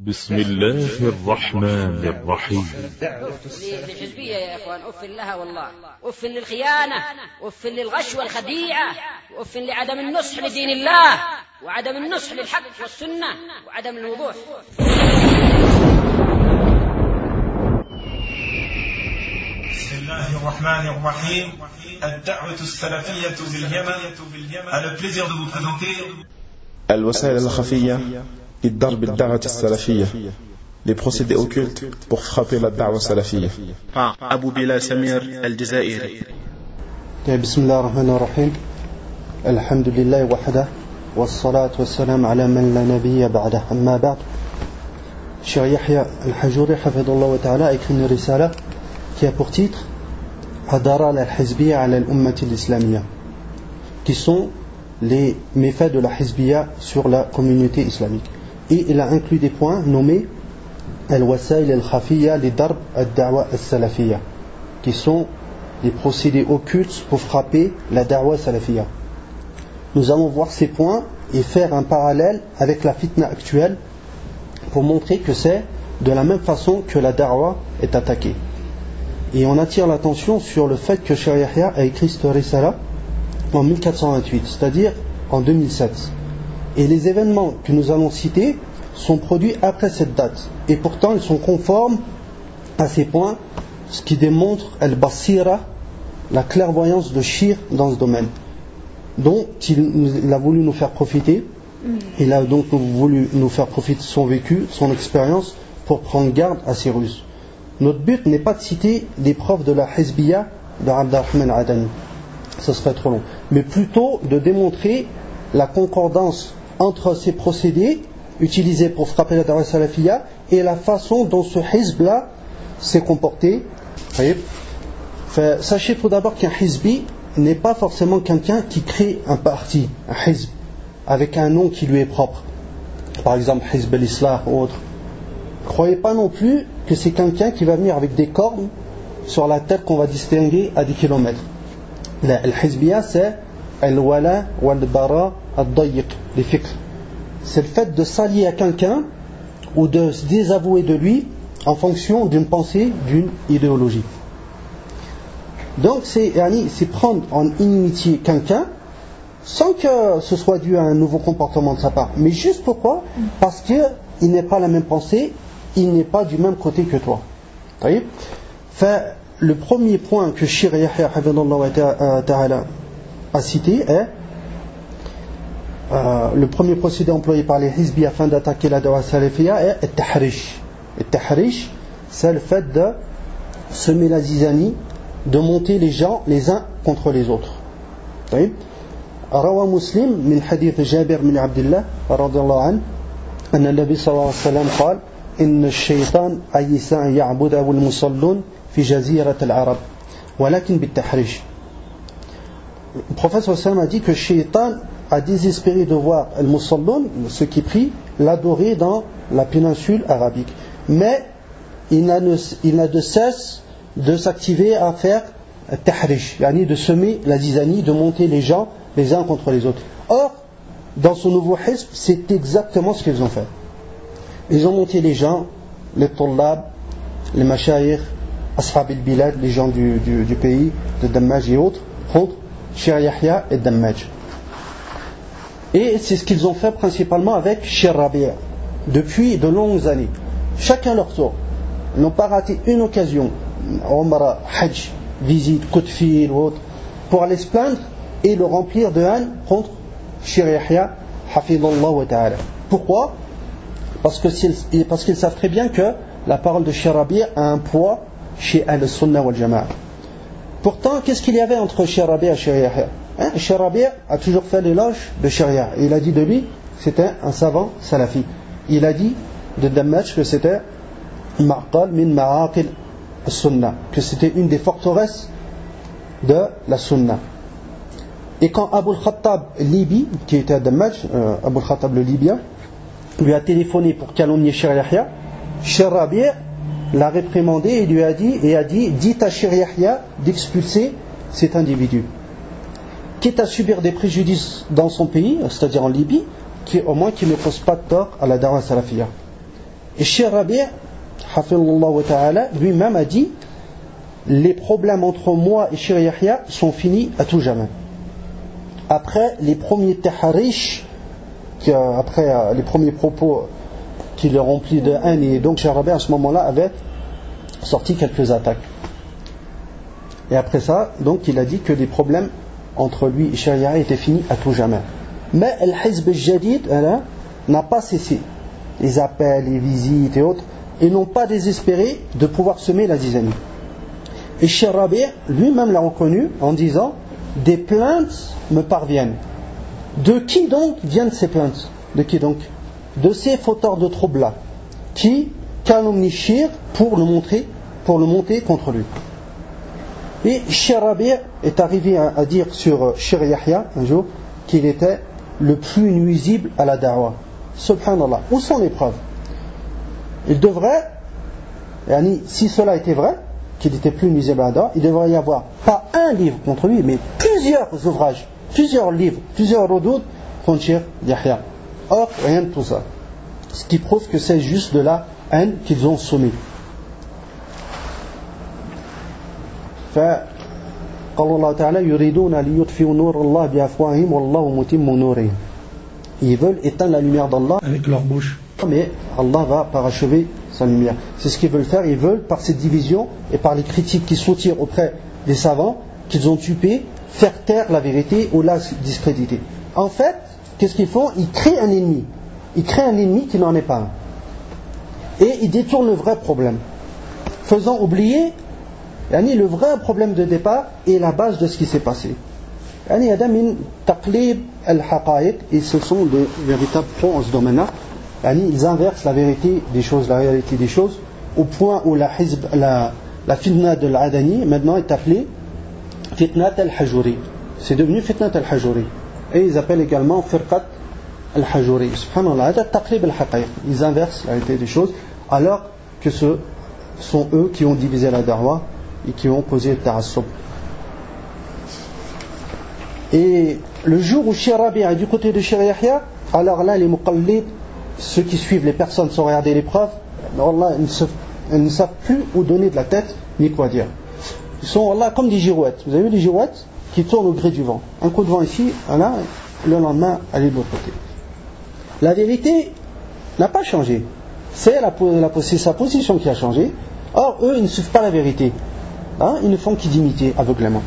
بسم الله الرحمن الرحيم. للحزبية يا إخوان أف لها والله، أف للخيانة، أف للغش والخديعة، وأف لعدم النصح لدين الله، وعدم النصح للحق والسنة، وعدم الوضوح. بسم الله الرحمن الرحيم. الدعوة السلفية باليمن. A le plaisir de vous présenter الوسائل الخفية لضرب الدعوة السلفية, les procédés occultes pour frapper la da'wa salafiyya. par Abou Bilal Samir al-Jazairi. بسم الله الرحمن الرحيم. الحمد لله وحده والصلاة والسلام على من لا نبي بعده. أما بعد, Cheikh Yahya al-Hajuri hafidhahullah wa ta'ala a écrit une risala qui a pour titre Hadaral al-Hizbiyya ala al-Ummati al-Islamiyya, qui sont les méfaits de la Hizbiyya sur la communauté islamique. Et il a inclus des points nommés Al-Wasail al-Khafiyya li Darb al-Da'wa al-Salafiyya, qui sont les procédés occultes pour frapper la Da'wa salafiyya. Nous allons voir ces points et faire un parallèle avec la fitna actuelle pour montrer que c'est de la même façon que la Da'wa est attaquée. Et on attire l'attention sur le fait que Cheikh Yahya a écrit cette risala en 1428, c'est-à-dire en 2007. Et les événements que nous allons citer sont produits après cette date. Et pourtant, ils sont conformes à ces points, ce qui démontre al-basira, la clairvoyance de Shir dans ce domaine, dont il a voulu nous faire profiter. Il a donc voulu nous faire profiter de son vécu, son expérience, pour prendre garde à ces ruses. Notre but n'est pas de citer des preuves de la Hizbiyya de Abdurrahman Adani, ce serait trop long, mais plutôt de démontrer la concordance entre ces procédés utilisés pour frapper la Da'wa salafiyya et la façon dont ce hizb-là s'est comporté. Sachez tout d'abord qu'un hizbi n'est pas forcément quelqu'un qui crée un parti, un hizb, avec un nom qui lui est propre. Par exemple, Hizb al-Islah ou autre. Croyez pas non plus que c'est quelqu'un qui va venir avec des cornes sur la tête qu'on va distinguer à 10 km. Al-Hizbiyya, c'est al-wala wal-bara al-dayiq, les fiqh. C'est le fait de s'allier à quelqu'un ou de se désavouer de lui en fonction d'une pensée, d'une idéologie. Donc c'est prendre en inimitié quelqu'un sans que ce soit dû à un nouveau comportement de sa part. Mais juste pourquoi ? Parce qu'il n'est pas la même pensée, il n'est pas du même côté que toi. Le premier point que Cheikh Yahya a cité est le premier procédé employé par les hizbis afin d'attaquer la Da'wa salafiyya est al-tahrish. Al-tahrish, c'est le fait de semer la zizanie, de monter les gens les uns contre les autres. روى مسلم من حديث جابر بن عبد الله رضي الله عنه أن النبي صلى الله عليه وسلم قال إن الشيطان أيس أن يعبده المصلون في جزيرة العرب ولكن بالتحريش. Le prophète sallallahu alayhi wa sallam a dit que Shaitan a désespéré de voir al-Musallun, ceux qui prient, l'adorer dans la péninsule arabique. Mais il n'a de cesse de s'activer à faire tahrish, yani de semer la zizanie, de monter les gens les uns contre les autres. Or, dans ce nouveau hizb, c'est exactement ce qu'ils ont fait. Ils ont monté les gens, les tullab, les mashayikh, ashab al-bilad, les gens du pays, de Dammaj et autres, contre Cheikh Yahya et Dammaj. Et c'est ce qu'ils ont fait principalement avec Cheikh Rabi' depuis de longues années. Chacun leur tour. Ils n'ont pas raté une occasion, Umrah, Hajj, visite, coup de fil ou autre, pour aller se plaindre et le remplir de haine contre Cheikh Yahya hafidhallah wa ta'ala. Pourquoi ? Parce qu'ils savent très bien que la parole de Cheikh Rabi' a un poids chez Ahl-Sunnah wal Jama'a. Pourtant, qu'est-ce qu'il y avait entre Cheikh Rabi' et Cheikh Yahya ? Cheikh Rabi' a toujours fait l'éloge de Cheikh Yahya. Il a dit de lui que c'était un savant salafi. Il a dit de Dammaj que c'était ma'qal min ma'aqil as-sunnah, que c'était une des forteresses de la Sunna. Et quand Abu al-Khattab Libi, qui était à Dammaj, Abu al-Khattab le Libyen, lui a téléphoné pour calomnier Cheikh Yahya, Cheikh Rabi' l'a réprimandé et lui a dit dites à Cheikh Yahya d'expulser cet individu, quitte à subir des préjudices dans son pays, c'est-à-dire en Libye, au moins qu'il ne cause pas de tort à la Da'wa salafiyya. Et Cheikh Rabi', hafidhullah ta'ala, lui-même a dit les problèmes entre moi et Cheikh Yahya sont finis à tout jamais. Après les premiers taharish, après les premiers propos qui le remplissent de haine, et donc Cheikh Rabi' à ce moment-là avait sorti quelques attaques. Et après ça, donc il a dit que les problèmes entre lui et Cheikh Yahya étaient finis à tout jamais. Mais Al-Hizb al-Jadid n'a pas cessé. Les appels, les visites et autres, et n'ont pas désespéré de pouvoir semer la zizanie. Et Cheikh Rabi' lui-même l'a reconnu en disant des plaintes me parviennent. De qui donc viennent ces plaintes? De qui donc? De ces fauteurs de troubles-là, qui calomnient Cheikh pour le monter contre lui. Et Cheikh Rabi' est arrivé à dire sur Cheikh Yahya un jour qu'il était le plus nuisible à la da'wah. Subhanallah. Où sont les preuves? Il devrait, si cela était vrai, qu'il était plus nuisible à la da'wah, il devrait y avoir pas un livre contre lui, mais plusieurs ouvrages, plusieurs livres, plusieurs rodoud contre Cheikh Yahya. Or, rien de tout ça. Ce qui prouve que c'est juste de la haine qu'ils ont sommée. قال الله تعالى يريدون ليطفئوا نور الله بأفواههم والله متم نورهم. Ils veulent éteindre la lumière d'Allah avec leur bouche, mais Allah va parachever sa lumière. C'est ce qu'ils veulent faire. Ils veulent, par cette division et par les critiques qui s'attirent auprès des savants qu'ils ont tués, faire taire la vérité ou la discréditer. En fait, qu'est-ce qu'ils font? Ils créent un ennemi. Ils créent un ennemi qui n'en est pas un. Et ils détournent le vrai problème, faisant oublier le vrai problème de départ et la base de ce qui s'est passé. Et ce sont de véritables pros en ce domaine-là. Ils inversent la vérité des choses, la réalité des choses, au point où la fitna de l'Adani maintenant est appelée fitnat al-Hajuri. C'est devenu fitnat al-Hajuri. Et ils appellent également firqat al-Hajuri. Subhanallah, taqlib al-haqa'iq. Ils inversent la réalité des choses, alors que ce sont eux qui ont divisé la da'wah et qui ont causé le ta'assub. Et le jour où Cheikh Rabi' est du côté de Cheikh Yahya, alors là les muqallid, ceux qui suivent les personnes sans regarder les preuves, Allah, ils ne savent plus où donner de la tête ni quoi dire. Ils sont Allah, comme des girouettes. Vous avez vu des girouettes qui tournent au gré du vent. Un coup de vent ici, là, le lendemain, aller de l'autre côté. La vérité n'a pas changé. C'est sa position qui a changé. Or, eux, ils ne suivent pas la vérité. Ils ne font qu'imiter aveuglément.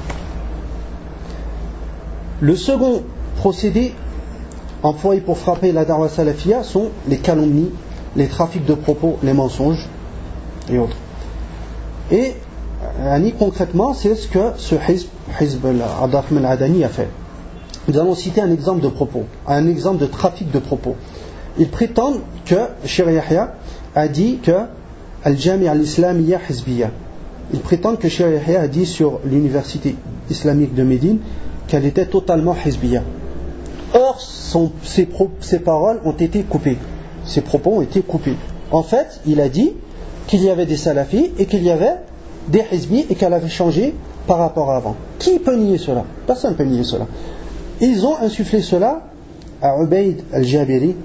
Le second procédé employé pour frapper la da'wah salafiyya sont les calomnies, les trafics de propos, les mensonges et autres. Et concrètement, c'est ce que ce Hizb al-Abdurrahman al-Adani a fait. Nous allons citer un exemple de propos, un exemple de trafic de propos. Ils prétendent que Cheikh Yahya a dit que Al-Jami' al-Islamiyya Hizbiyya. Ils prétendent que Cheikh Yahya a dit sur l'université islamique de Médine qu'elle était totalement hizbiyya. Or, ses paroles ont été coupées. Ses propos ont été coupés. En fait, il a dit qu'il y avait des salafis et qu'il y avait des hizbis et qu'elle avait changé par rapport à avant. Qui peut nier cela? Personne ne peut nier cela. Ils ont insufflé cela à Ubayd al-Jabiri,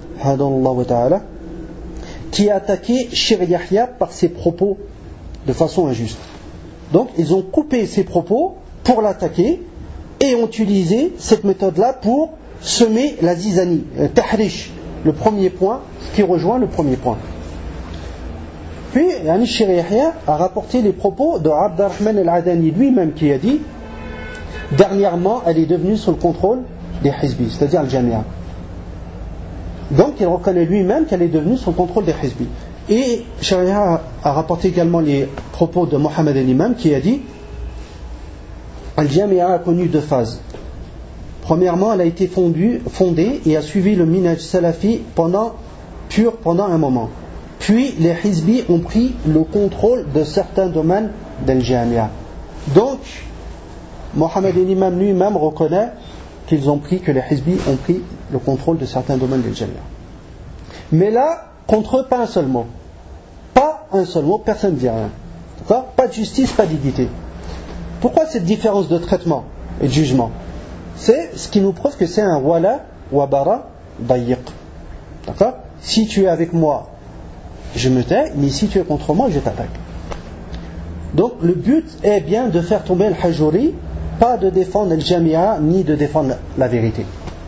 qui a attaqué Cheikh Yahya par ses propos de façon injuste. Donc, ils ont coupé ses propos pour l'attaquer et ont utilisé cette méthode-là pour semer la zizanie, tahrish, le premier point, ce qui rejoint le premier point. Puis, Cheikh Yahya a rapporté les propos de Abdurrahman al-Adani lui-même qui a dit dernièrement, elle est devenue sous le contrôle des hizbis, c'est-à-dire al-Jami'a. Donc, il reconnaît lui-même qu'elle est devenue sous le contrôle des hizbis. Et Cheikh Yahya a rapporté également les propos de Mohammed al-Imam qui a dit Al-Jami'a a connu deux phases. Premièrement, elle a été fondée et a suivi le minhaj salafi pendant un moment. Puis les hizbis ont pris le contrôle de certains domaines d'Al-Jami'a. Donc, Mohammed al-Imam lui-même reconnaît que les hizbis ont pris le contrôle de certains domaines d'Al-Jami'a. Mais là, contre eux, pas un seul mot. Pas un seul mot, personne ne dit rien. D'accord ? Pas de justice, pas d'équité. Pourquoi cette différence de traitement et de jugement? C'est ce qui nous prouve que c'est un wala wa bara dayiq. D'accord? Si tu es avec moi je me tais, mais si tu es contre moi, je t'attaque. Donc le but est bien de faire tomber le hajuri, pas de défendre le jamia, ni de défendre la vérité.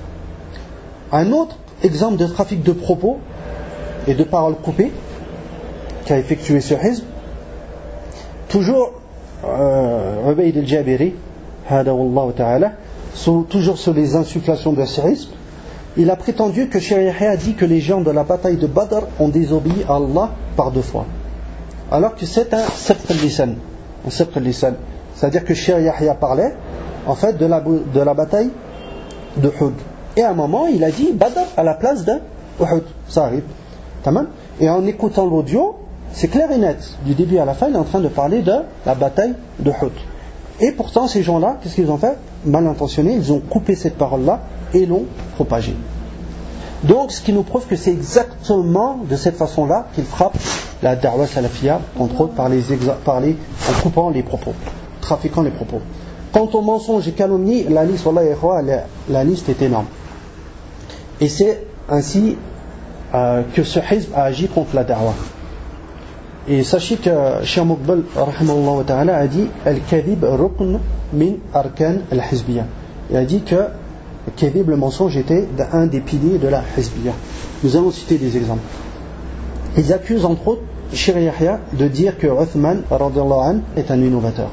Un autre exemple de trafic de propos et de paroles coupées qu'a effectué ce hizb, toujours Ubayd al-Jabiri, hada wallahu ta'ala, toujours sur les insufflations de ce hizb, il a prétendu que Cheikh Yahya a dit que les gens de la bataille de Badr ont désobéi à Allah par 2 fois. Alors que c'est un sabq al-lisan. C'est-à-dire que Cheikh Yahya parlait en fait de la bataille de Uhud. Et à un moment, il a dit Badr à la place de Uhud. Ça arrive. Tamam. Et en écoutant l'audio, c'est clair et net. Du début à la fin, il est en train de parler de la bataille de Uhud. Et pourtant, ces gens-là, qu'est-ce qu'ils ont fait? Mal intentionnés, ils ont coupé cette parole-là et l'ont propagée. Donc, ce qui nous prouve que c'est exactement de cette façon-là qu'il frappe la da'wa salafiyya, entre autres en coupant les propos, trafiquant les propos. Quant aux mensonges et calomnies, la liste est énorme. Et c'est ainsi que ce hizb a agi contre la da'wa. Et sachez que Cheikh Muqbil rahimahullah ta'ala a dit Al-Kadhib rukn min arkan al-hizbiyya. Il a dit que le kadhib, le mensonge, était un des piliers de la hizbiyya. Nous allons citer des exemples. Ils accusent entre autres Cheikh Yahya de dire que Uthman radhiyallahu anhu est un innovateur.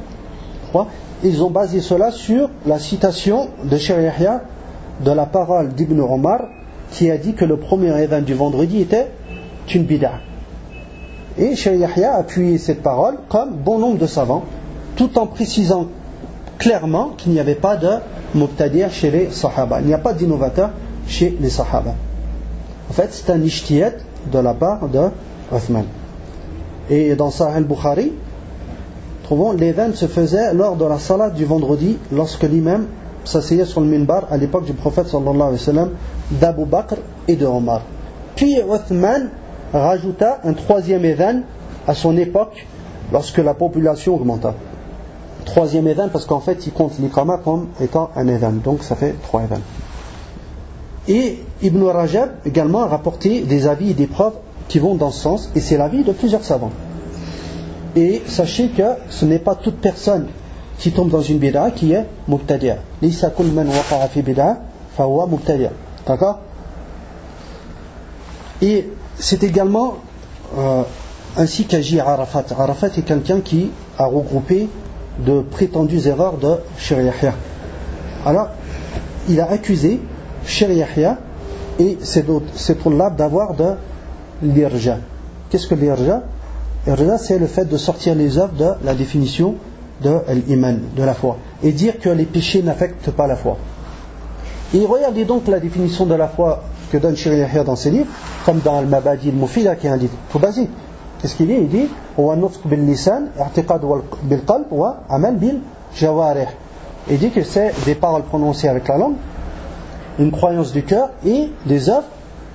Ils ont basé cela sur la citation de Cheikh Yahya de la parole d'Ibn Omar qui a dit que le premier événement du vendredi était une bid'a. Et Cheikh Yahya a appuyé cette parole comme bon nombre de savants, tout en précisant clairement qu'il n'y avait pas de mubtadi' chez les sahaba. Il n'y a pas d'innovateur chez les sahaba. En fait, c'est un ijtihad de la part de Uthman. Et dans Sahih al-Bukhari, trouvons l'événement se faisait lors de la salat du vendredi, lorsque l'imam s'asseyait sur le minbar à l'époque du prophète sallallahu alayhi wa sallam, d'Abu Bakr et de Omar. Puis Uthman rajouta un 3e événement à son époque lorsque la population augmenta. 3e événement parce qu'en fait il compte l'iqama comme étant un événement, donc ça fait 3 événements. Et Ibn Rajab également a rapporté des avis et des preuves qui vont dans ce sens, et c'est l'avis de plusieurs savants. Et sachez que ce n'est pas toute personne qui tombe dans une bid'a qui est mubtadi'a. Laysa kull man waqa'a fi bid'a fa huwa mubtadi'. D'accord? Et c'est également ainsi qu'agit Arafat. Arafat est quelqu'un qui a regroupé de prétendues erreurs de Cheikh Yahya. Alors, il a accusé Cheikh Yahya et ses tollab d'avoir de l'irja. Qu'est-ce que l'irja? L'irja, c'est le fait de sortir les œuvres de la définition de l'iman, de la foi, et dire que les péchés n'affectent pas la foi. Et regardez donc la définition de la foi que donne Cheikh Yahya dans ses livres, comme dans Al-Mabadi al-Mufida, qui est un livre tout basique. Qu'est-ce qu'il dit? Il dit wa nutq bil lisan, i'tiqad bil qalb wa amal bil jawarih. Il dit que c'est des paroles prononcées avec la langue, une croyance du cœur et des œuvres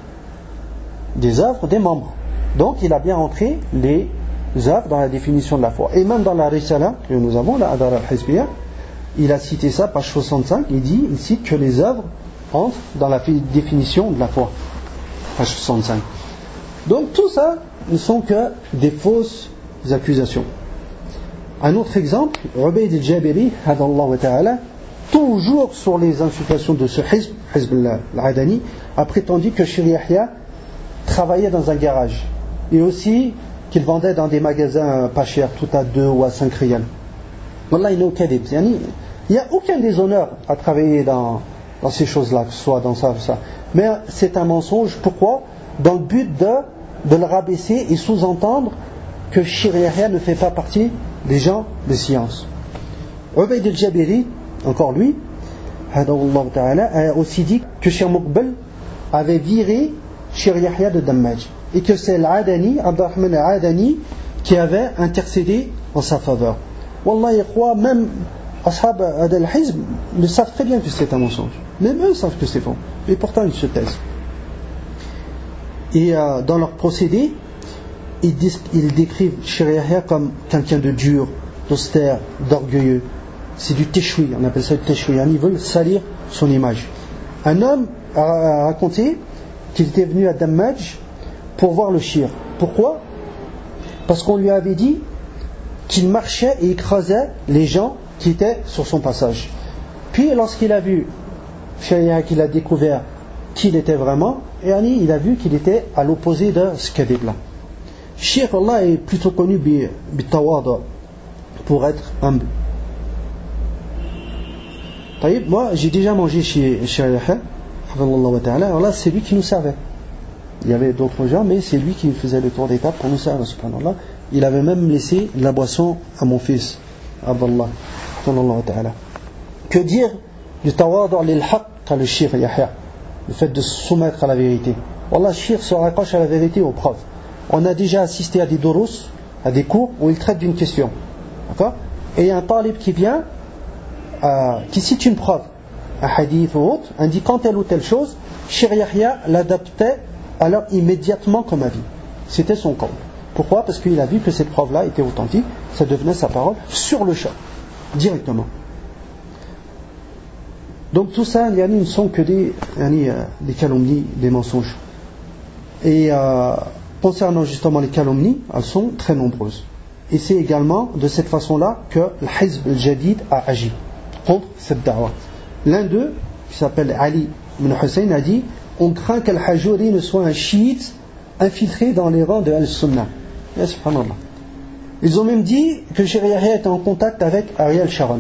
des membres. Donc il a bien rentré les œuvres dans la définition de la foi. Et même dans la Risala que nous avons, la Adar al-Hizbiyya, il a cité ça, page 65, il cite que les œuvres entrent dans la définition de la foi. Page 65. Donc tout ça ne sont que des fausses accusations. Un autre exemple, Ubayd al-Jabiri, hadallahu ta'ala, toujours sur les insultations de ce Hizb al-Adani, a prétendu que Cheikh Yahya travaillait dans un garage et aussi qu'il vendait dans des magasins pas chers, tout à 2 ou à 5 riyals. Wallah, il n'y a aucun déshonneur à travailler dans ces choses-là, que ce soit dans ça ou ça. Mais c'est un mensonge. Pourquoi? Dans le but de le rabaisser et sous-entendre que Cheikh Yahya ne fait pas partie des gens de science. Ubayd al-Jabiri, encore lui, a aussi dit que Cheikh Muqbil avait viré Cheikh Yahya de Dammaj et que c'est l'Adani, Abdurrahman al-Adani, qui avait intercédé en sa faveur. Wallah, il croit, même Ashab al-Hizb le savent très bien que c'est un mensonge. Même eux savent que c'est faux. Et pourtant, ils se taisent. Et dans leur procédé, ils décrivent Cheikh Yahya comme quelqu'un de dur, d'austère, d'orgueilleux. C'est du teshwi, on appelle ça le teshwi. Ils veulent salir son image. Un homme a raconté qu'il était venu à Dammaj pour voir le shir. Pourquoi? Parce qu'on lui avait dit qu'il marchait et écrasait les gens qui étaient sur son passage. Puis lorsqu'il a vu, qu'il a découvert qui il était vraiment, et il a vu qu'il était à l'opposé de ce kadhib-là. Cheikh Allah est plutôt connu bitawada, pour être humble. Moi j'ai déjà mangé chez Yahya, alors là c'est lui qui nous servait. Il y avait d'autres gens, mais c'est lui qui faisait le tour des tables pour nous servir, subhanallah. Il avait même laissé de la boisson à mon fils Abdallah. Que dire du tawadu' lil haqq, qu'a le Cheikh Yahya, le fait de se soumettre à la vérité. Wallah, le Cheikh se raccroche à la vérité aux preuves. On a déjà assisté à des durus, à des cours où il traite d'une question, d'accord? Et il y a un talib qui vient, qui cite une preuve, un hadith ou autre, indiquant telle ou telle chose. Cheikh Yahya l'adaptait alors immédiatement comme avis. C'était son qawl. Pourquoi? Parce qu'il a vu que cette preuve-là était authentique, ça devenait sa parole sur le champ, directement. Donc tout ça, ne sont que des calomnies, des mensonges. Et concernant justement les calomnies, elles sont très nombreuses. Et c'est également de cette façon-là que le Hizb al-Jadid a agi contre cette da'wah. L'un d'eux, qui s'appelle Ali ibn Hussein, a dit: on craint qu'Al-Hajuri ne soit un chiite infiltré dans les rangs de Al-Sunnah. Ya subhanallah. Ils ont même dit que Cheikh Yahya était en contact avec Ariel Sharon.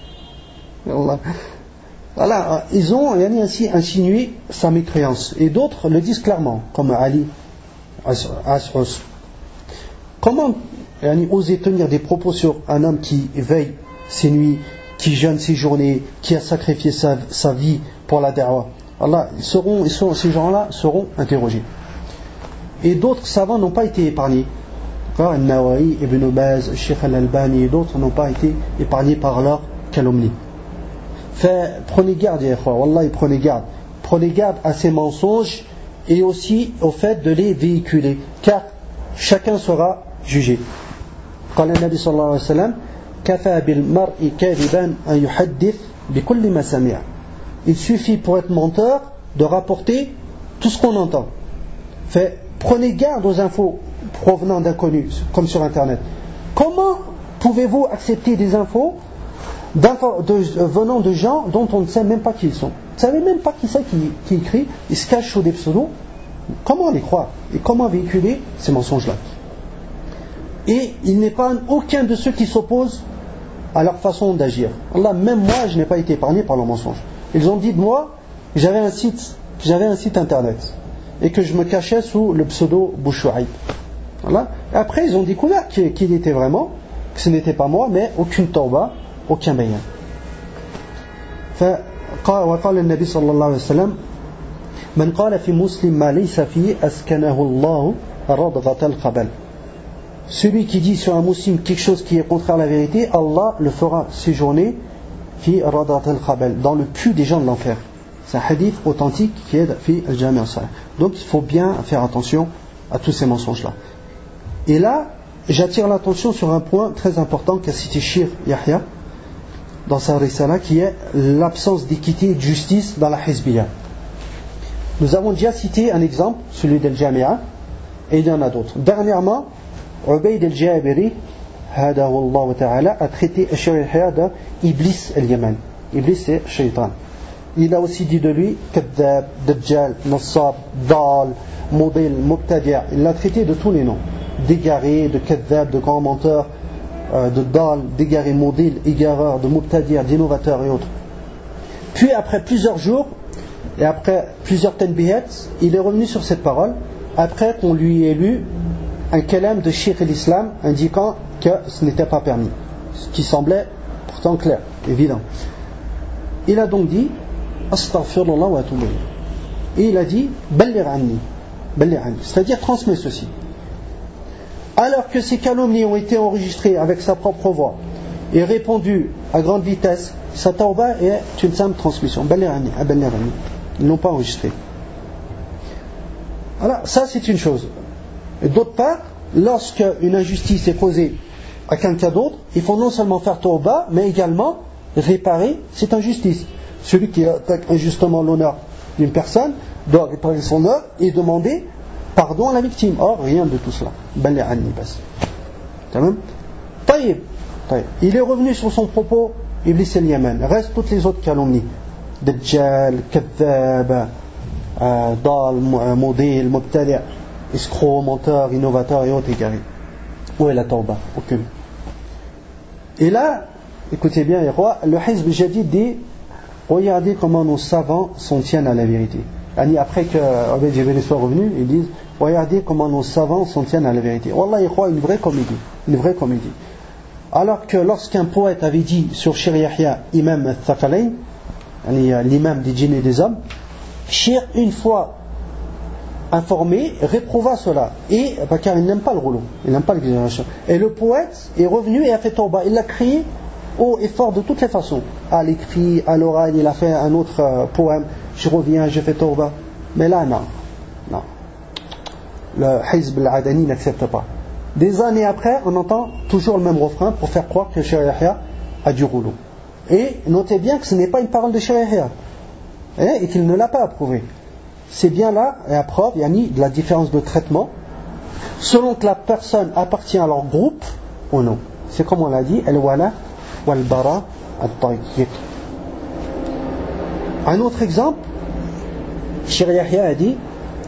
Voilà, ils ont ainsi insinué sa mécréance. Et d'autres le disent clairement, comme Ali As'us. Comment oser tenir des propos sur un homme qui veille ses nuits, qui jeûne ses journées, qui a sacrifié sa vie pour la da'wah? Allah, ces gens-là seront interrogés. Et d'autres savants n'ont pas été épargnés. Al-Nawawi, Ibn Baz, Sheikh Al-Albani et d'autres n'ont pas été épargnés par leur calomnie. Prenez garde, ya ikhwa, wallahi, prenez garde. Prenez garde à ces mensonges et aussi au fait de les véhiculer, car chacun sera jugé. قال النبي صلى الله عليه وسلم: كفى بالمرء كاذبا أن يحدث بكل ما سمع. Il suffit pour être menteur de rapporter tout ce qu'on entend. Prenez garde aux infos provenant d'inconnus, comme sur Internet. Comment pouvez-vous accepter des infos venant de gens dont on ne sait même pas qui ils sont? Vous ne savez même pas qui c'est qui écrit, ils se cachent sous des pseudos. Comment les croire? Et comment véhiculer ces mensonges-là? Et il n'est pas aucun de ceux qui s'opposent à leur façon d'agir. Allah, même moi, je n'ai pas été épargné par leurs mensonges. Ils ont dit de moi que j'avais un site internet et que je me cachais sous le pseudo Bouchouaïb. Voilà. Et après, ils ont découvert qui il était vraiment, que ce n'était pas moi, mais aucune tawba, aucun bayan. وقال النبي صلى الله عليه وسلم: من قال في مسلم ما ليس فيه أسكنه الله رضغة الخبل. Celui qui dit sur un musulman quelque chose qui est contraire à la vérité, Allah le fera séjourner fi radat al-khabal, dans le puits des gens de l'enfer. C'est un hadith authentique qui est fi al-Jami' al-Sahih. Donc il faut bien faire attention à tous ces mensonges-là. Et là, j'attire l'attention sur un point très important qu'a cité Cheikh Yahya dans sa risala, qui est l'absence d'équité et de justice dans la hizbiyya. Nous avons déjà cité un exemple, celui d'Al-Jami'a, et il y en a d'autres. Dernièrement, Ubayd al-Jabiri, hadahu Allah ta'ala, a traité Cheikh Yahya d'Iblis al-Yaman. Iblis, c'est Shaitan. Il a aussi dit de lui Kadhab, Dajjal, Nassab, Dal, Modil, Mubtadi'. Il l'a traité de tous les noms, d'égaré, de Kadhab, de grand menteur, de Dal, d'égaré, Modil, égareur, de Mubtadi', d'innovateur et autres. Puis après plusieurs jours et après plusieurs tanbihats, il est revenu sur cette parole après qu'on lui ait lu un kalam de Cheikh l'Islam indiquant que ce n'était pas permis, ce qui semblait pourtant clair, évident. Il a donc dit Astaghfirullah wa atubu ilayh. Et il a dit Balligh anni, c'est-à-dire transmets ceci. Alors que ces calomnies ont été enregistrées avec sa propre voix et répandues à grande vitesse, sa tawba est une simple transmission. Balligh anni. Ils n'ont pas enregistré. Alors ça c'est une chose. Et d'autre part, lorsque une injustice est causée à quelqu'un d'autre, il faut non seulement faire tawba, mais également réparer cette injustice. Celui qui attaque injustement l'honneur d'une personne doit réparer son honneur et demander pardon à la victime. Or, rien de tout cela. طيب. Il est revenu sur son propos, Iblis al-Yaman. Reste toutes les autres calomnies. Dajjal, Kadhab, Dal, Modil, Mubtadi', escroc, menteur, innovateur et autres égarés. Où est la tawbah? Aucune. Et là, écoutez bien, le Hizb Jadid dit, regardez comment nos savants s'en tiennent à la vérité. Après que Ubayd Jabari soit revenu, ils disent, regardez comment nos savants s'en tiennent à la vérité. Wallah, une vraie comédie. Une vraie comédie. Alors que lorsqu'un poète avait dit sur Shir Yahya, imam al-Thaqalayn, l'imam des djinns et des hommes, Shir, une fois informé, réprouva cela. Et, car il n'aime pas le rouleau, il n'aime pas l'exagération. Et le poète est revenu et a fait tawbah. Il l'a crié haut et fort de toutes les façons. À l'écrit, à l'oral, il a fait un autre poème. Je reviens, je fais tawbah. Mais là, non. Le Hizb al-Adani n'accepte pas. Des années après, on entend toujours le même refrain pour faire croire que Shir Yahya a du rouleau. Et notez bien que ce n'est pas une parole de Shir Yahya. Et qu'il ne l'a pas approuvé. C'est bien là, et à preuve, de la différence de traitement, selon que la personne appartient à leur groupe ou non. C'est comme on l'a dit, al-wala wal-bara at-tayyiq. Un autre exemple, Shir Yahya a dit,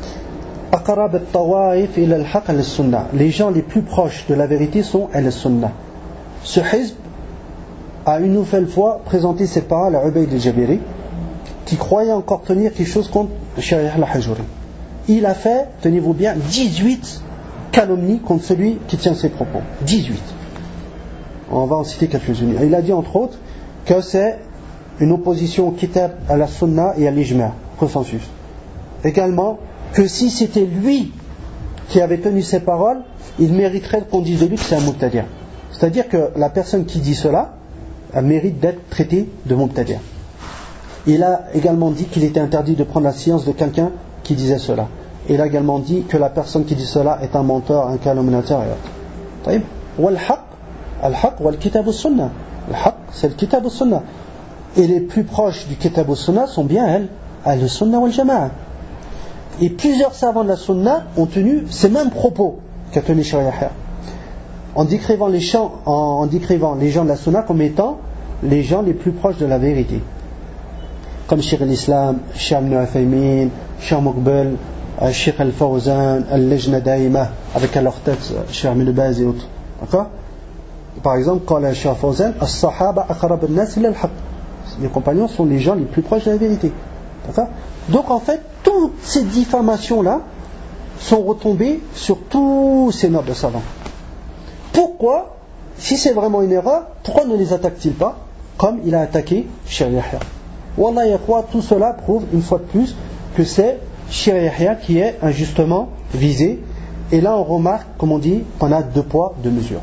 les gens les plus proches de la vérité sont al-sunnah. Ce hizb a une nouvelle fois présenté ses paroles à Ubayd al-Jabari, qui croyait encore tenir quelque chose contre Shir Yahya al-Hajuri. Il a fait, tenez-vous bien, 18 calomnies contre celui qui tient ses propos. 18. On va en citer quelques-unes. Il a dit entre autres que c'est une opposition au kitab, à la sunna et à l'ijma', consensus. Également, que si c'était lui qui avait tenu ces paroles, il mériterait qu'on dise de lui que c'est un mubtadi'. C'est-à-dire que la personne qui dit cela mérite d'être traitée de mubtadi'. Il a également dit qu'il était interdit de prendre la science de quelqu'un qui disait cela. Il a également dit que la personne qui dit cela est un menteur, un calomniateur et autres. Al-haq wal-kitab al-sunnah. Al-haq, c'est le kitab al-sunnah. Et les plus proches du kitab al-sunnah sont bien al-sunnah wal-jama'a. Et plusieurs savants de la sunna ont tenu ces mêmes propos qu'a tenu Shir Yahya, en décrivant les gens de la sunna comme étant les gens les plus proches de la vérité, comme Sheikh al-Islam, Sheikh ibn Uthaymin, Sheikh Muqbil, Sheikh al-Fawzan, al-Lajna Daima, avec à leur tête Sheikh ibn Baz et autres. D'accord? Par exemple, quand Sheikh al-Fawzan, as-sahaba aqrab an-nas ila al-haqq, les compagnons sont les gens les plus proches de la vérité. D'accord? Donc en fait, toutes ces diffamations-là sont retombées sur tous ces nobles savants. Pourquoi, si c'est vraiment une erreur, pourquoi ne les attaque-t-il pas comme il a attaqué Shir Yahya? Wallah yaqwa, tout cela prouve une fois de plus que c'est Shir Yahya qui est injustement visé. Et là on remarque, comme on dit, qu'on a deux poids, deux mesures.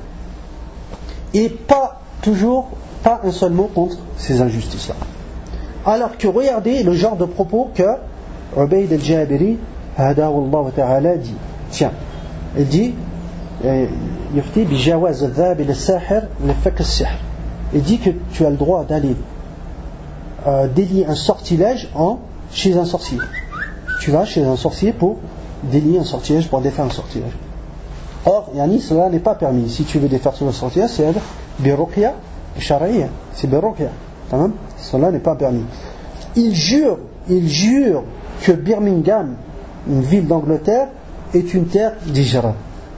Et pas un seul mot contre ces injustices-là. Alors que regardez le genre de propos que Ubayd al-Jabari hadahullah ta'ala dit. Tiens, il dit yufti bi jawaz al-dhab ila al-sahir li fak al-sihr. Il dit que tu as le droit d'aller délier un sortilège chez un sorcier. Tu vas chez un sorcier pour délier un sortilège, pour défaire un sortilège. Or, cela n'est pas permis. Si tu veux défaire le sortilège, c'est bi ruqya shar'iyya, c'est bi ruqya. Cela n'est pas permis. Il jure que Birmingham, une ville d'Angleterre, est une terre d'Hijra.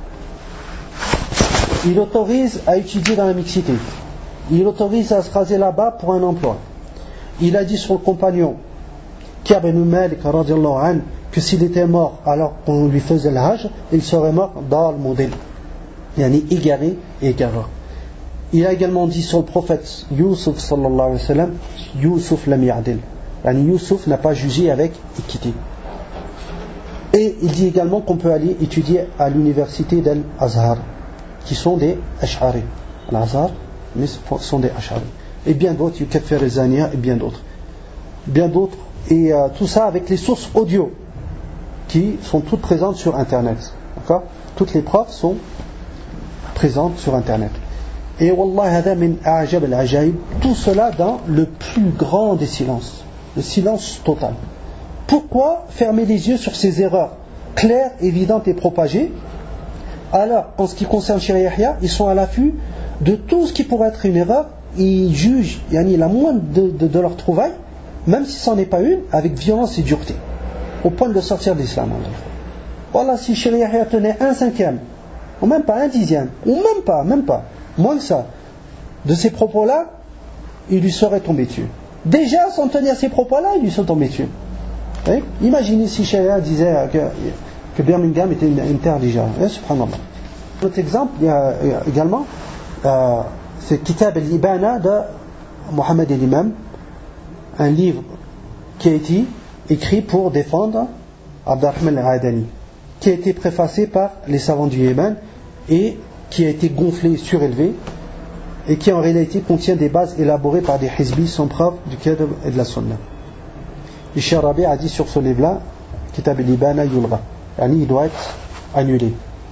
Il autorise à étudier dans la mixité. Il autorise à se raser là-bas pour un emploi. Il a dit sur le compagnon Ka'b ibn Malik radiyallahu anhu que s'il était mort alors qu'on lui faisait le hajj, il serait mort dans le modèle, égaré et égareur. Il a également dit sur le prophète Youssouf sallallahu alayhi wa sallam, Youssouf lam ya'dil, Youssouf n'a pas jugé avec équité. Et il dit également qu'on peut aller étudier à l'université d'Al-Azhar, qui sont des Ash'ari. Al-Azhar, mais sont des Ash'ari. Et bien d'autres, Yukaffir al-Zaniya et bien d'autres. Bien d'autres. Et tout ça avec les sources audio qui sont toutes présentes sur Internet. D'accord? Toutes les preuves sont présentes sur Internet. Et wallah hada min a'jab al-ajaib, tout cela dans le plus grand des silences, le silence total. Pourquoi fermer les yeux sur ces erreurs claire, évidente et propagée. Alors, en ce qui concerne Sharia Yahya, ils sont à l'affût de tout ce qui pourrait être une erreur. Ils jugent la moindre de leurs trouvailles, même si ce n'en est pas une, avec violence et dureté, au point de le sortir de l'islam. Voilà, si Sharia Yahya tenait 1/5, ou même pas 1/10, ou même pas, moins que ça, de ces propos-là, il lui serait tombé dessus. Déjà, sans tenir ces propos-là, il lui serait tombé dessus. Et imaginez si Sharia disait que Birmingham était une terre déjà. Subhanallah. Autre exemple, il y a également c'est Kitab al-Ibana de Mohammed el-Imam, un livre qui a été écrit pour défendre Abdurrahman al-Adani, qui a été préfacé par les savants du Yémen et qui a été gonflé, surélevé, et qui en réalité contient des bases élaborées par des hizbis sans preuve du Kitab et de la Sunna. Le Cheikh Rabi a dit sur ce livre-là, Kitab al-Ibana yulgha, il doit être annulé.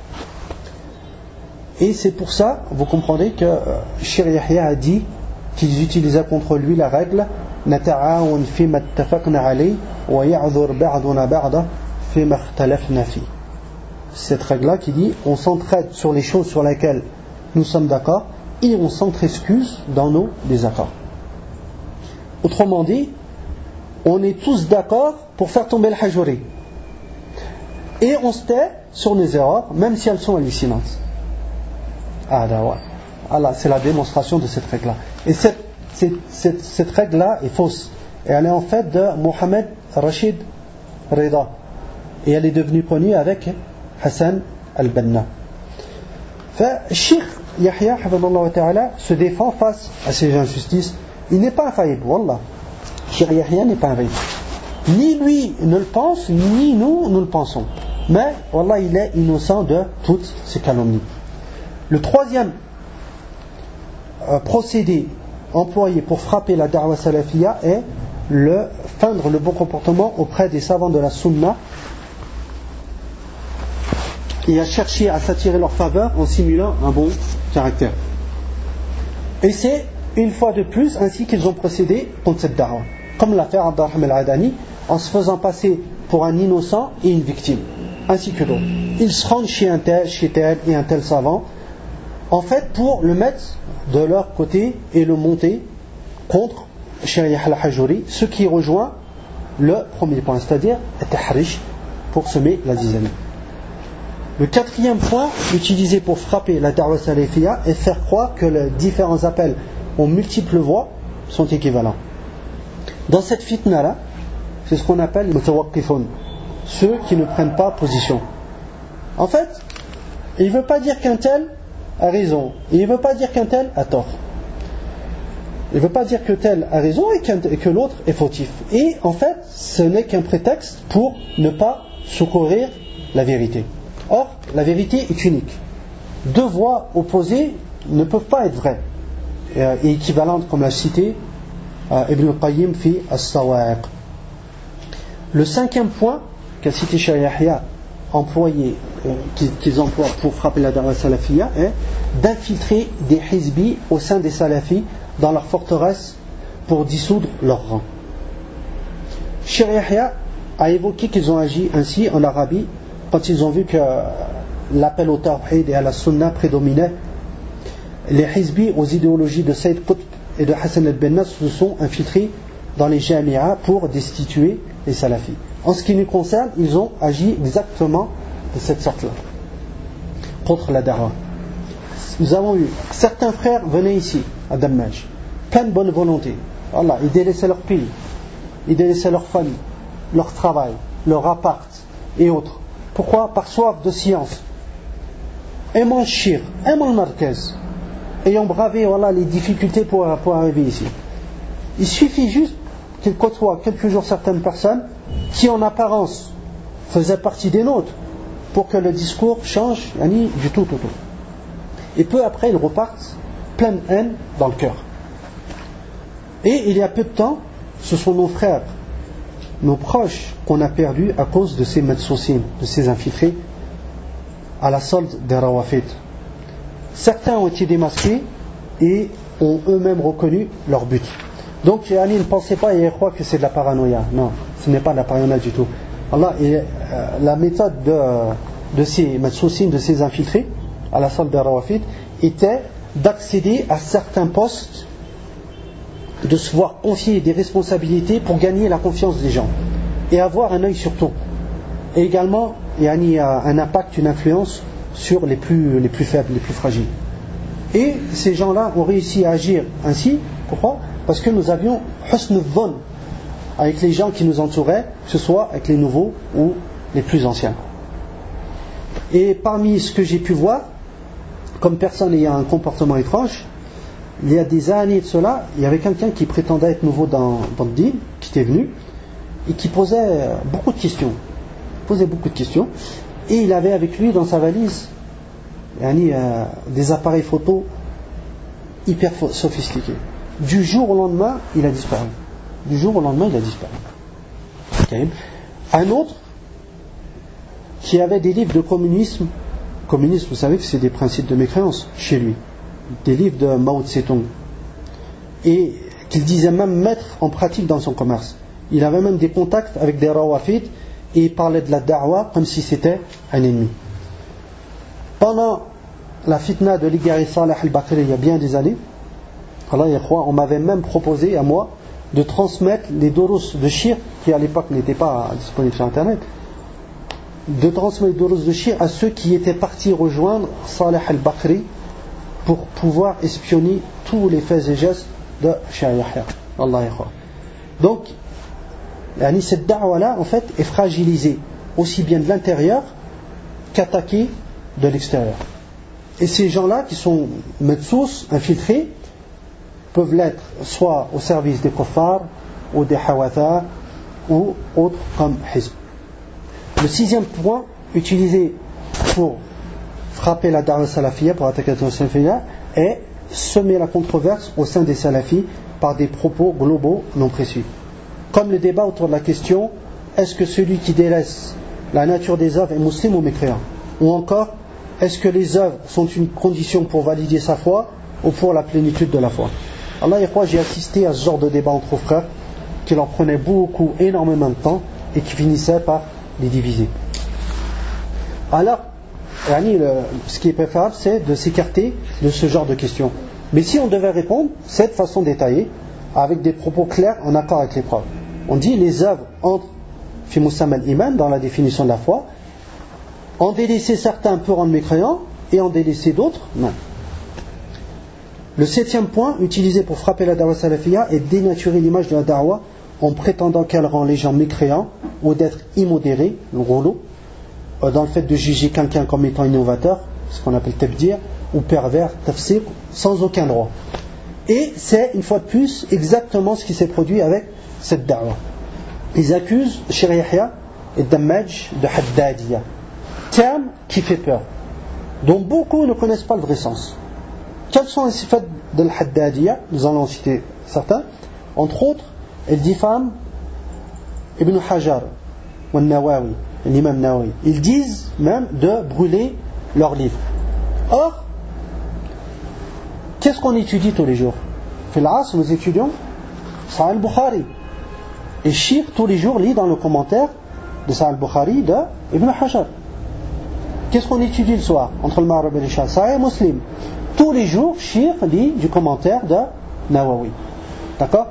Et c'est pour ça, vous comprendrez que Sharia Yahya a dit qu'ils utilisaient contre lui la règle nata'awun fima ittafaqna alayhi wa ya'dhur ba'duna ba'da fima ikhtalafna fi. Cette règle-là qui dit on s'entraide sur les choses sur lesquelles nous sommes d'accord et on s'entre-excuse dans nos désaccords. Autrement dit, on est tous d'accord pour faire tomber le hajuri. Et on se tait sur nos erreurs, même si elles sont hallucinantes. Allah, c'est la démonstration de cette règle-là. Et cette règle-là est fausse. Et elle est en fait de Mohamed Rashid Rida. Et elle est devenue connue avec Hassan al-Banna. Cheikh Yahya se défend face à ces injustices. Il n'est pas infaillible, wallah. Cheikh Yahya n'est pas infaillible. Ni lui ne le pense, ni nous le pensons. Mais, wallah, il est innocent de toutes ces calomnies. Le troisième procédé employé pour frapper la da'wa salafiyya est feindre le bon comportement auprès des savants de la sunna et à chercher à s'attirer leur faveur en simulant un bon caractère. Et c'est une fois de plus ainsi qu'ils ont procédé contre cette da'wa, comme l'a fait Abdurrahman al-Adani en se faisant passer pour un innocent et une victime, ainsi que d'autres. Ils se rendent chez tel et un tel savant, en fait pour le mettre de leur côté et le monter contre Sharia al-Hajuri, ce qui rejoint le premier point, c'est-à-dire at-tahrish, pour semer la zizanie. Le quatrième point utilisé pour frapper la da'wa salafiyya est faire croire que les différents appels aux multiples voix sont équivalents. Dans cette fitna-là, c'est ce qu'on appelle les mutawaqqifun, ceux qui ne prennent pas position. En fait, il ne veut pas dire qu'un tel a raison, il ne veut pas dire qu'un tel a tort. Il ne veut pas dire que tel a raison et que l'autre est fautif. Et en fait, ce n'est qu'un prétexte pour ne pas secourir la vérité. Or, la vérité est unique. Deux voix opposées ne peuvent pas être vraies et équivalentes, comme l'a cité Ibn al-Qayyim fi as-Sawa'iq. Le cinquième point qu'a cité Sharia Yahya qu'ils emploient pour frapper la da'wa salafiyya est d'infiltrer des hizbis au sein des salafis dans leur forteresse pour dissoudre leur rang. Sharia Yahya a évoqué qu'ils ont agi ainsi en Arabie quand ils ont vu que l'appel au tawhid et à la sunna prédominait. Les hizbis aux idéologies de Sayyid Qutb et de Hassan al-Banna se sont infiltrés dans les jami'a pour destituer les salafis. En ce qui nous concerne, ils ont agi exactement de cette sorte-là contre la da'wa. Nous avons eu certains frères venaient ici à Dammaj, plein de bonne volonté. Voilà, ils délaissaient leur pays, ils délaissaient leur famille, leur travail, leur appart et autres. Pourquoi? Par soif de science, aimant le shir, aimant le markaz, ayant bravé les difficultés pour arriver ici. Il suffit juste qu'ils côtoient quelques jours certaines personnes qui en apparence faisaient partie des nôtres pour que le discours change du tout. Et peu après ils repartent plein de haine dans le cœur. Et il y a peu de temps, ce sont nos frères, nos proches qu'on a perdus à cause de ces madsoussines, de ces infiltrés à la solde des Rawafid. Certains ont été démasqués et ont eux-mêmes reconnu leur but. Donc ne pensez pas et croyez que c'est de la paranoïa. Non, ce n'est pas de la paranoïa du tout. Allah, la méthode de ces Matsoussines, de ces infiltrés à la salle des Rawafid était d'accéder à certains postes, de se voir confier des responsabilités pour gagner la confiance des gens et avoir un œil sur tout, et également un impact, une influence sur les plus faibles, les plus fragiles. Et ces gens-là ont réussi à agir ainsi. Pourquoi? Parce que nous avions husn al-dhann avec les gens qui nous entouraient, que ce soit avec les nouveaux ou les plus anciens. Et parmi ce que j'ai pu voir comme personne ayant un comportement étrange, il y a des années de cela, il y avait quelqu'un qui prétendait être nouveau dans le dîn, qui était venu et qui posait beaucoup de questions. Et il avait avec lui dans sa valise des appareils photo hyper sophistiqués. Du jour au lendemain, il a disparu. Okay. Un autre qui avait des livres de communisme, vous savez que c'est des principes de mécréance chez lui, des livres de Mao Tse-tung, et qu'il disait même mettre en pratique dans son commerce. Il avait même des contacts avec des rawafid et il parlait de la da'wa comme si c'était un ennemi. Pendant la fitna de l'Igari Saleh al-Bakri il y a bien des années, on m'avait même proposé à moi de transmettre les durus de shir, qui à l'époque n'étaient pas disponibles sur internet, de transmettre les durus de shir à ceux qui étaient partis rejoindre Saleh al-Bakri pour pouvoir espionner tous les faits et gestes de Cheikh Yahya. Donc cette da'wa-là en fait est fragilisée aussi bien de l'intérieur qu'attaquée de l'extérieur. Et ces gens-là qui sont metsous, infiltrés, peuvent l'être soit au service des kuffars ou des hawatha ou autres comme hizb. Le sixième point utilisé pour frapper la da'wa salafiyya, pour attaquer la da'wa salafiyya, est semer la controverse au sein des salafis par des propos globaux non précis. Comme le débat autour de la question: est-ce que celui qui délaisse la nature des œuvres est musulman ou mécréant? Ou encore, est-ce que les œuvres sont une condition pour valider sa foi ou pour la plénitude de la foi? Allah, j'ai assisté à ce genre de débat entre frères qui leur prenait énormément de temps et qui finissait par les diviser. Alors, ce qui est préférable, c'est de s'écarter de ce genre de questions. Mais si on devait répondre, c'est de façon détaillée, avec des propos clairs en accord avec les preuves. On dit les œuvres entrent fi musamma al-iman, dans la définition de la foi. En délaisser certains peut rendre mécréants, et en délaisser d'autres, non. Le septième point utilisé pour frapper la da'wa salafiyya est dénaturer l'image de la da'wa en prétendant qu'elle rend les gens mécréants ou d'être immodérés, le rouleau, dans le fait de juger quelqu'un comme étant innovateur, ce qu'on appelle tabdir, ou pervers, tafsir, sans aucun droit. Et c'est, une fois de plus, exactement ce qui s'est produit avec cette da'wa. Ils accusent Cheikh Yahya et Dammaj de Haddadiyya, terme qui fait peur, dont beaucoup ne connaissent pas le vrai sens. Quels sont les sifats de l'Haddadiyya? Nous allons en citer certains. Entre autres, ils diffament Ibn Hajar ou Nawawi, l'imam Nawawi. Ils disent même de brûler leurs livres. Or, qu'est-ce qu'on étudie tous les jours? Fil Asr, nous étudions Sahih al-Bukhari. Et Cheikh, tous les jours, lit dans le commentaire de Sahih al-Bukhari de Ibn Hajar. Qu'est-ce qu'on étudie le soir entre le Maghrib et l'Isha? Sahih Muslim. Tous les jours, Cheikh lit du commentaire de Nawawi. D'accord?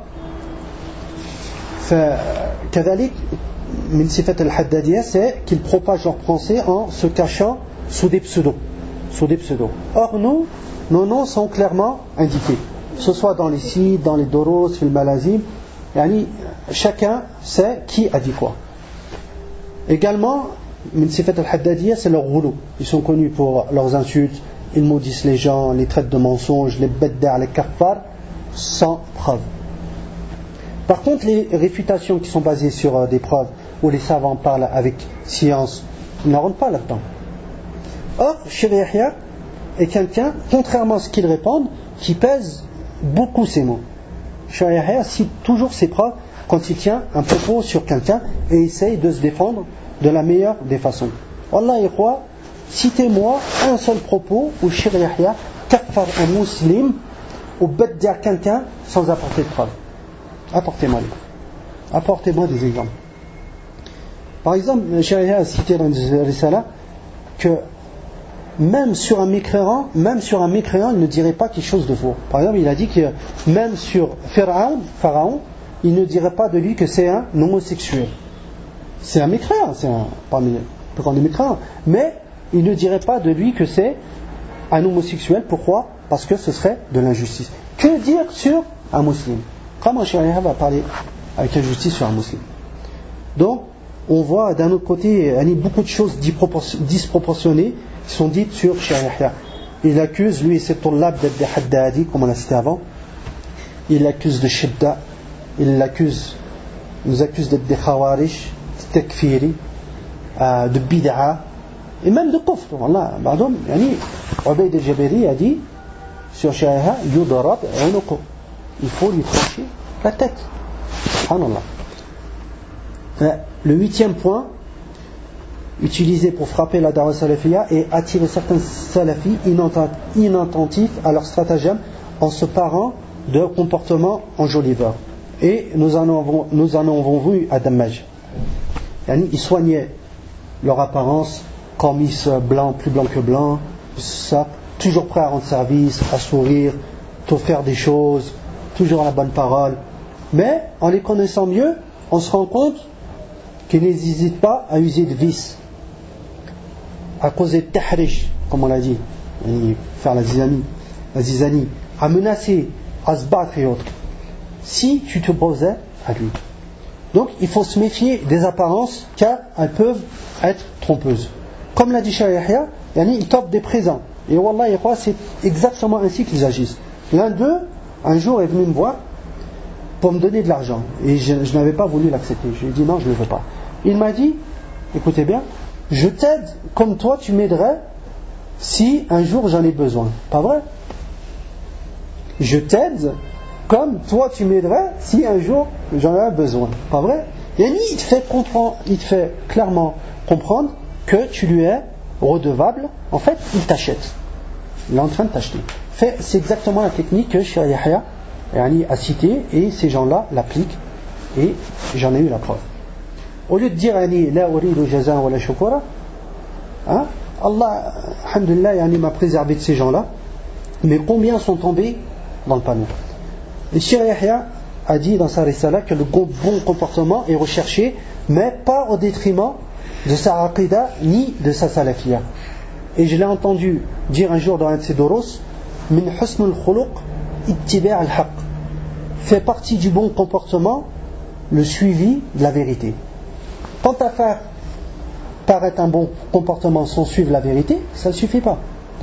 كذلك من صفات الحدادية, c'est qu'ils propagent leurs pensées en se cachant sous des pseudos. Or nous, nos noms sont clairement indiqués, que ce soit dans les sites, dans les doros, fil malazim, chacun sait qui a dit quoi. Également, min sifat al-haddadiyya, c'est leur rouleau. Ils sont connus pour leurs insultes, ils maudissent les gens, les traitent de mensonges, les bedda', les kaffar, sans preuve. Par contre, les réfutations qui sont basées sur des preuves, où les savants parlent avec science, ils n'en rentrent pas là-dedans. Or, Cheikh Yahya est quelqu'un, contrairement à ce qu'ils répondent, qui pèse beaucoup ses mots. Cheikh Yahya cite toujours ses preuves quand il tient un propos sur quelqu'un et essaye de se défendre de la meilleure des façons. Wallah ikhwa, citez-moi un seul propos où Cheikh Yahya kaffar un musulman ou bedda quelqu'un sans apporter de preuves. Apportez-moi des exemples. Par exemple, Sharia a cité dans le Risala que même sur un mécréant, il ne dirait pas quelque chose de faux. Par exemple, il a dit que même sur Pharaon, il ne dirait pas de lui que c'est un homosexuel. C'est un mécréant, parmi les plus grands des mécréants. Mais il ne dirait pas de lui que c'est un homosexuel. Pourquoi ? Parce que ce serait de l'injustice. Que dire sur un musulman ? Comment Sharia va parler avec injustice sur un musulman ? Donc, on voit d'un autre côté beaucoup de choses disproportionnées qui sont dites sur Sharia. Il accuse, lui et ses tollab d'être des haddadi, comme on l'a cité avant. Il accuse de shidda. Il nous accuse d'être des khawarij, de takfiri, de bid'a, et même de kufr. Wallah, pardon, Ubayd al-Jabiri a dit sur Sharia, yudarab unuqu. Il faut lui trancher la tête. Subhanallah. Le 8e point utilisé pour frapper la da'wa salafiyya et attirer certains salafis inattentifs à leur stratagème en se parant de comportements enjoliveurs. Et nous en avons vu à Dammaj. Ils soignaient leur apparence, camis blanc, plus blanc que blanc, ça, toujours prêt à rendre service, à sourire, t'offrir des choses, toujours à la bonne parole. Mais en les connaissant mieux, on se rend compte qu'ils n'hésitent pas à user de vices, à causer de tahrish, comme on l'a dit, faire la zizanie, à menacer, à se battre et autres, si tu te posais à lui. Donc il faut se méfier des apparences car elles peuvent être trompeuses. Comme l'a dit Shaykh Yahya, ils t'offrent des présents. Et wallah, c'est exactement ainsi qu'ils agissent. L'un d'eux, un jour, est venu me voir pour me donner de l'argent. Et je n'avais pas voulu l'accepter. Je lui ai dit non, je ne le veux pas. Il m'a dit, écoutez bien, je t'aide comme toi tu m'aiderais si un jour j'en ai besoin. Pas vrai ? Je t'aide comme toi tu m'aiderais si un jour j'en ai besoin. Pas vrai ? Et il te fait clairement comprendre que tu lui es redevable. En fait, il t'achète. Il est en train de t'acheter. C'est exactement la technique que Shaykh Yahya a citée, et ces gens-là l'appliquent, et j'en ai eu la preuve. Au lieu de dire la uridu jazaa wa la shukura, Allah, alhamdulillah, m'a préservé de ces gens-là, mais combien sont tombés dans le panneau? Et Shaykh Yahya a dit dans sa risala que le bon comportement est recherché, mais pas au détriment de sa aqida ni de sa salafiyya. Et je l'ai entendu dire un jour dans un de ses doros, min husnul khuluq ittiba' al-haq, fait partie du bon comportement le suivi de la vérité. Quant à faire paraître un bon comportement sans suivre la vérité, ça ne suffit pas. D'accord ?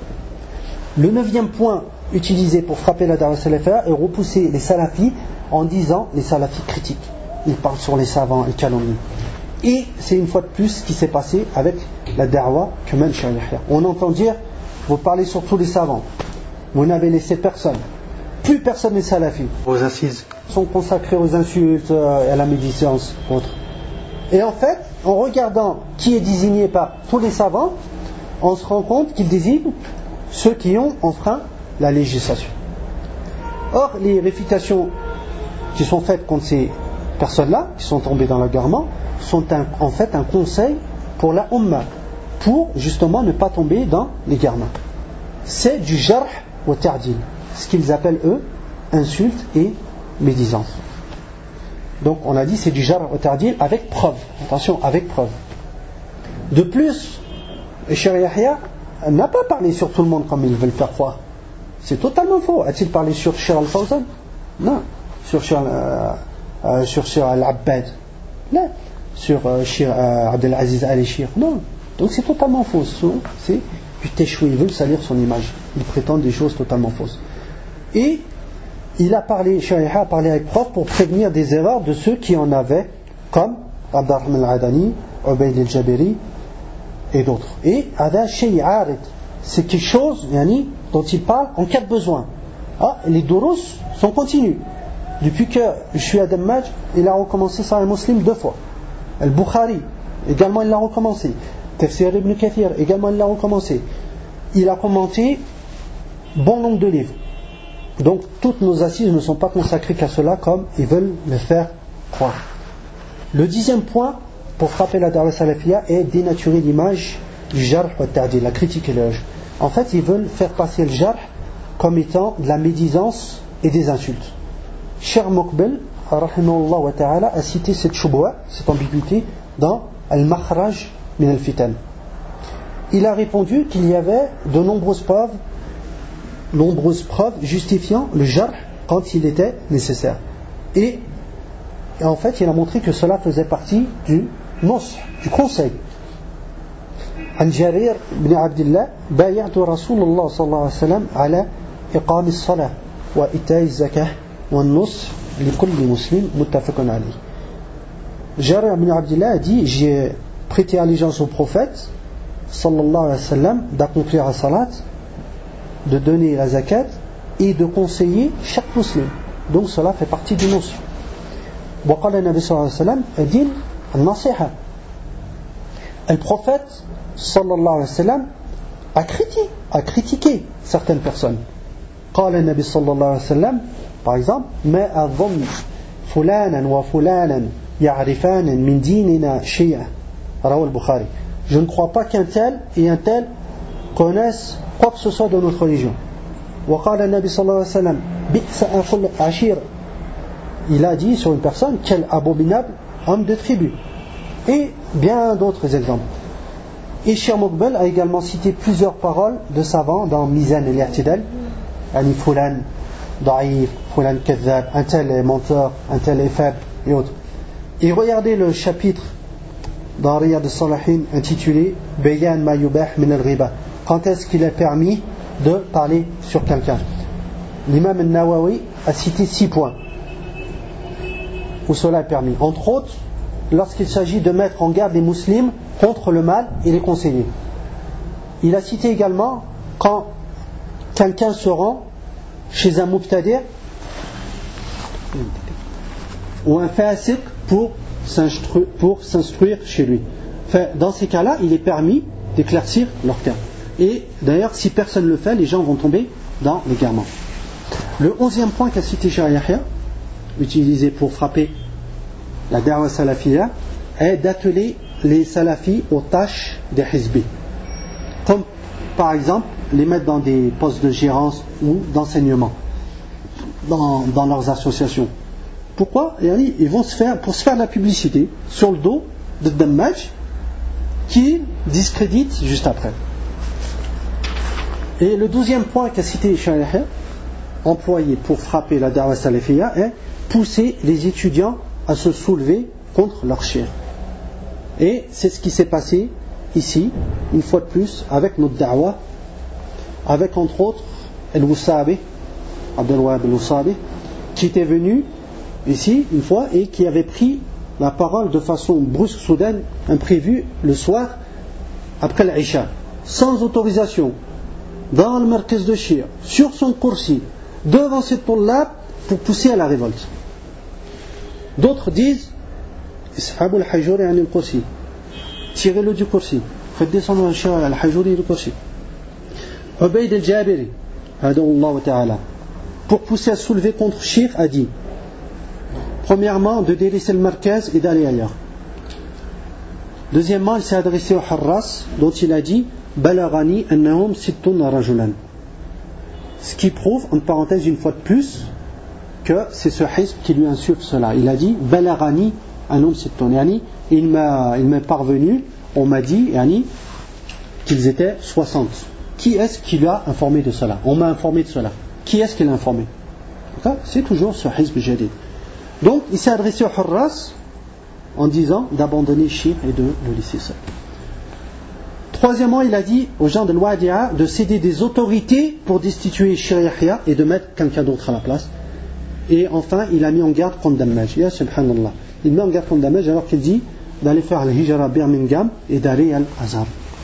Le 9e point utilisé pour frapper la da'wa salafiyya est repousser les salafis en disant les salafis critiques. Ils parlent sur les savants, ils calomnient. Et c'est une fois de plus ce qui s'est passé avec la da'wa que mène Shaykh Yahya. On entend dire, vous parlez sur tous les savants, vous n'avez laissé personne. Plus personne n'est salafi. Aux assises sont consacrés aux insultes, à la médisance, autres. Et en fait, en regardant qui est désigné par tous les savants, on se rend compte qu'ils désignent ceux qui ont enfreint la législation. Or, les réfutations qui sont faites contre ces personnes-là, qui sont tombées dans l'égarement, sont en fait un conseil pour la Ummah, pour justement ne pas tomber dans l'égarement. C'est du jarh wa ta'dil, ce qu'ils appellent eux insulte et médisance. Donc on a dit c'est du jarh wa ta'dil avec preuve. Attention, avec preuve. De plus, Shaykh Yahya n'a pas parlé sur tout le monde comme ils veulent faire croire. C'est totalement faux. A-t-il parlé sur Cheikh Al-Fawzan? Non. Sur Cheikh Al-Abbad? Non. Sur Cheikh Abdelaziz Al-Shir? Non. Donc c'est totalement faux. C'est du téchoui. Ils veulent salir son image. Ils prétendent des choses totalement fausses. Et il a parlé, Shaykh Yahya a parlé avec preuve pour prévenir des erreurs de ceux qui en avaient, comme Abdurrahman Al-Adani, Ubayd Al-Jabiri et d'autres. Et Ada Shay Arid, c'est quelque chose dont il parle en cas de besoin. Les durus sont continus. Depuis que je suis à Dammaj, il a recommencé Sahih Muslim 2 fois. Al-Bukhari, également il l'a recommencé. Tafsir Ibn Kathir, également il l'a recommencé. Il a commenté bon nombre de livres. Donc toutes nos assises ne sont pas consacrées qu'à cela comme ils veulent le faire croire. Le 10e point pour frapper la da'wa salafiyya est dénaturer l'image du jarh wa ta'dil, la critique et l'éloge. En fait, ils veulent faire passer le jarh comme étant de la médisance et des insultes. Cheikh Muqbil, rahimahullah wa ta'ala, a cité cette shubha, cette ambiguïté, dans Al-Makhraj min al-Fitan. Il a répondu qu'il y avait de nombreuses preuves justifiant le jarh quand il était nécessaire. Et en fait, il a montré que cela faisait partie du nusr, du conseil. عن جرير بن عبد الله بايعت رسول الله صلى الله عليه وسلم على إقام الصلاة وإيتاء الزكاة والنصح لكل مسلم متفق عليه. Jarir ibn Abdullah a dit, j'ai prêté allégeance au prophète sallallahu alayhi wa sallam d'accomplir la salat, de donner la zakat et de conseiller chaque musulman. Donc cela fait partie du nusr. وقال النبي صلى الله عليه وسلم الدين النصيحة. Le prophète sallallahu alayhi wa sallam a critiqué certaines personnes. قال النبي صلى الله عليه وسلم par exemple ما أظن فلانا وفلانا يعرفان من ديننا شيئا رواه البخاري. Je ne crois pas qu'un tel et un tel connaissent quoi que ce soit de notre religion. وقال النبي صلى الله عليه وسلم بئس أخو العشير. Il a dit sur une personne quel abominable homme de tribu. Et bien d'autres exemples. Et Cheikh Muqbil a également cité plusieurs paroles de savants dans Mizan al-I'tidal. Yani Fulan, Da'if, Fulan Kazzab, un tel est menteur, un tel est faible et autres. Et regardez le chapitre dans Riyad al-Salihin intitulé Bayan ma yubah min al-ghiba. Quand est-ce qu'il est permis de parler sur quelqu'un? L'imam al-Nawawi a cité 6 points où cela est permis. Entre autres, lorsqu'il s'agit de mettre en garde les musulmans contre le mal et les conseiller. Il a cité également quand quelqu'un se rend chez un mubtadi' ou un fasiq pour s'instruire chez lui. Dans ces cas-là, il est permis d'éclaircir leurs cas. Et d'ailleurs, si personne ne le fait, les gens vont tomber dans l'égarement. Le 11e point qu'a cité Cheikh Yahya, utilisé pour frapper la da'wa salafiyya, est d'atteler les salafis aux tâches des hizbis. Comme par exemple les mettre dans des postes de gérance ou d'enseignement dans leurs associations. Pourquoi? Ils vont pour se faire de la publicité sur le dos de Dammaj qui discrédite juste après. Et le 12e point qu'a cité Cheikh Yahya, employé pour frapper la da'wa salafiyya, est pousser les étudiants à se soulever contre leur cheikh. Et c'est ce qui s'est passé ici, une fois de plus, avec notre da'wa, avec entre autres Al-Wusabi, Abdelwahab Al-Wusabi, qui était venu ici une fois et qui avait pris la parole de façon brusque, soudaine, imprévue, le soir, après l'Isha, sans autorisation, dans le markaz de Shia, sur son kursi, devant ses tullab, pour pousser à la révolte. D'autres disent Ishabou al-Hajuri an al-Kursi, tirez-le du kursi, faites descendre un chien al-Hajuri du kursi. Ubayd al-Jabiri, hadallahu ta'ala, pour pousser à soulever contre Shir, a dit premièrement de délaisser le markaz et d'aller ailleurs. Deuxièmement, il s'est adressé au Harras, dont il a dit Balagani annahum sittun rajulan. Ce qui prouve, en parenthèse une fois de plus, que c'est ce hizb qui lui insuffle cela. Il a dit Balagani annahum sittun. Yani, il m'est parvenu, on m'a dit yani, qu'ils étaient 60. Qui est-ce qui lui a informé de cela? On m'a informé de cela. Qui est-ce qui l'a informé? C'est toujours ce hizb jadid. Donc, il s'est adressé au Harras en disant d'abandonner Shir et de le laisser seul. Troisièmement, il a dit aux gens de l'Ouadi'a de céder des autorités pour destituer Shir Yahya et de mettre quelqu'un d'autre à la place. Et enfin, il a mis en garde contre Dammaj. Ya subhanallah. Il met en garde contre Dammaj alors qu'il dit d'aller faire l'Hijra à Birmingham et d'aller à Al-Azhar.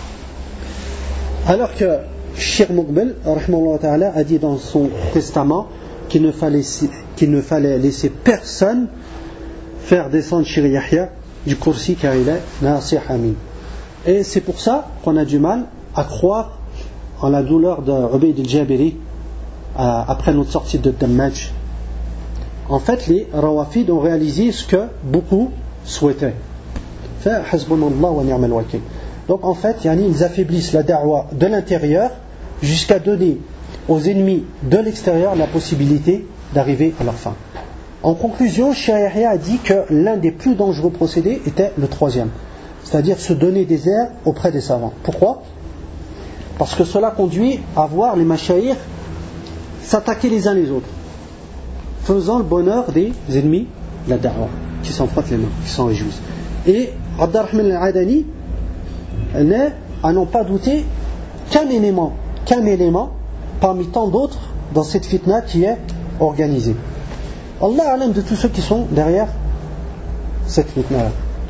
Alors que Cheikh Muqbil a dit dans son testament qu'il ne fallait laisser personne faire descendre Shir Yahya du kursi car il est Nasih Amin. Et c'est pour ça qu'on a du mal à croire en la douleur de Ubayd al-Jabiri après notre sortie de Dammaj. En fait, les Rawafid ont réalisé ce que beaucoup souhaitaient. فحسبنا الله ونعم الوكيل. Donc en fait, ils affaiblissent la da'wa de l'intérieur jusqu'à donner aux ennemis de l'extérieur la possibilité d'arriver à leur fin. En conclusion, Cheikh Yahya a dit que l'un des plus dangereux procédés était le troisième, c'est-à-dire se donner des airs auprès des savants. Pourquoi ? Parce que cela conduit à voir les mashayikh s'attaquer les uns les autres, faisant le bonheur des ennemis de la da'wa, qui s'en frottent les mains, qui s'en réjouissent. Et Abdurrahman al-Adani n'est, à n'en pas douter, qu'un élément parmi tant d'autres dans cette fitna qui est organisée. Allah alam de tous ceux qui sont derrière cette fitna-là,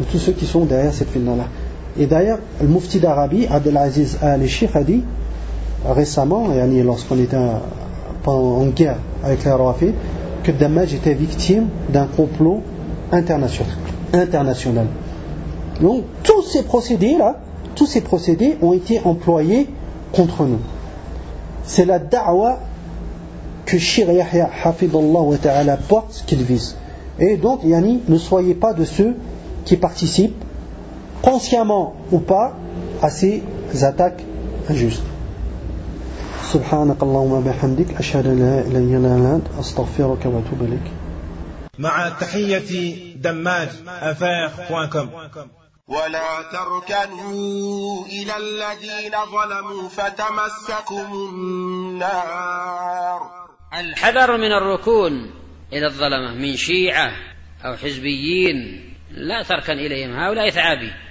Et d'ailleurs, le mufti d'Arabie, Abdelaziz al-Sheikh, a dit récemment, lorsqu'on était en guerre avec les Rawafid, que Dammaj était victime d'un complot international. Donc tous ces procédés ont été employés contre nous. C'est la da'wa que Cheikh Yahya hafidallah wa ta'ala porte qu'il vise. Et donc ne soyez pas de ceux qui participent consciemment ou pas à ces attaques injustes. سبحانك اللهم وبحمدك أشهد أن لا إله إلا أنت أستغفرك وأتوب إليك. مع تحية damaj@affaires.com. ولا تركنوا إلى الذين ظلموا فتمسكم النار. الحذر من الركون إلى الظلمة من شيعة أو حزبيين، لا تركن إليهم، هؤلاء ثعابين.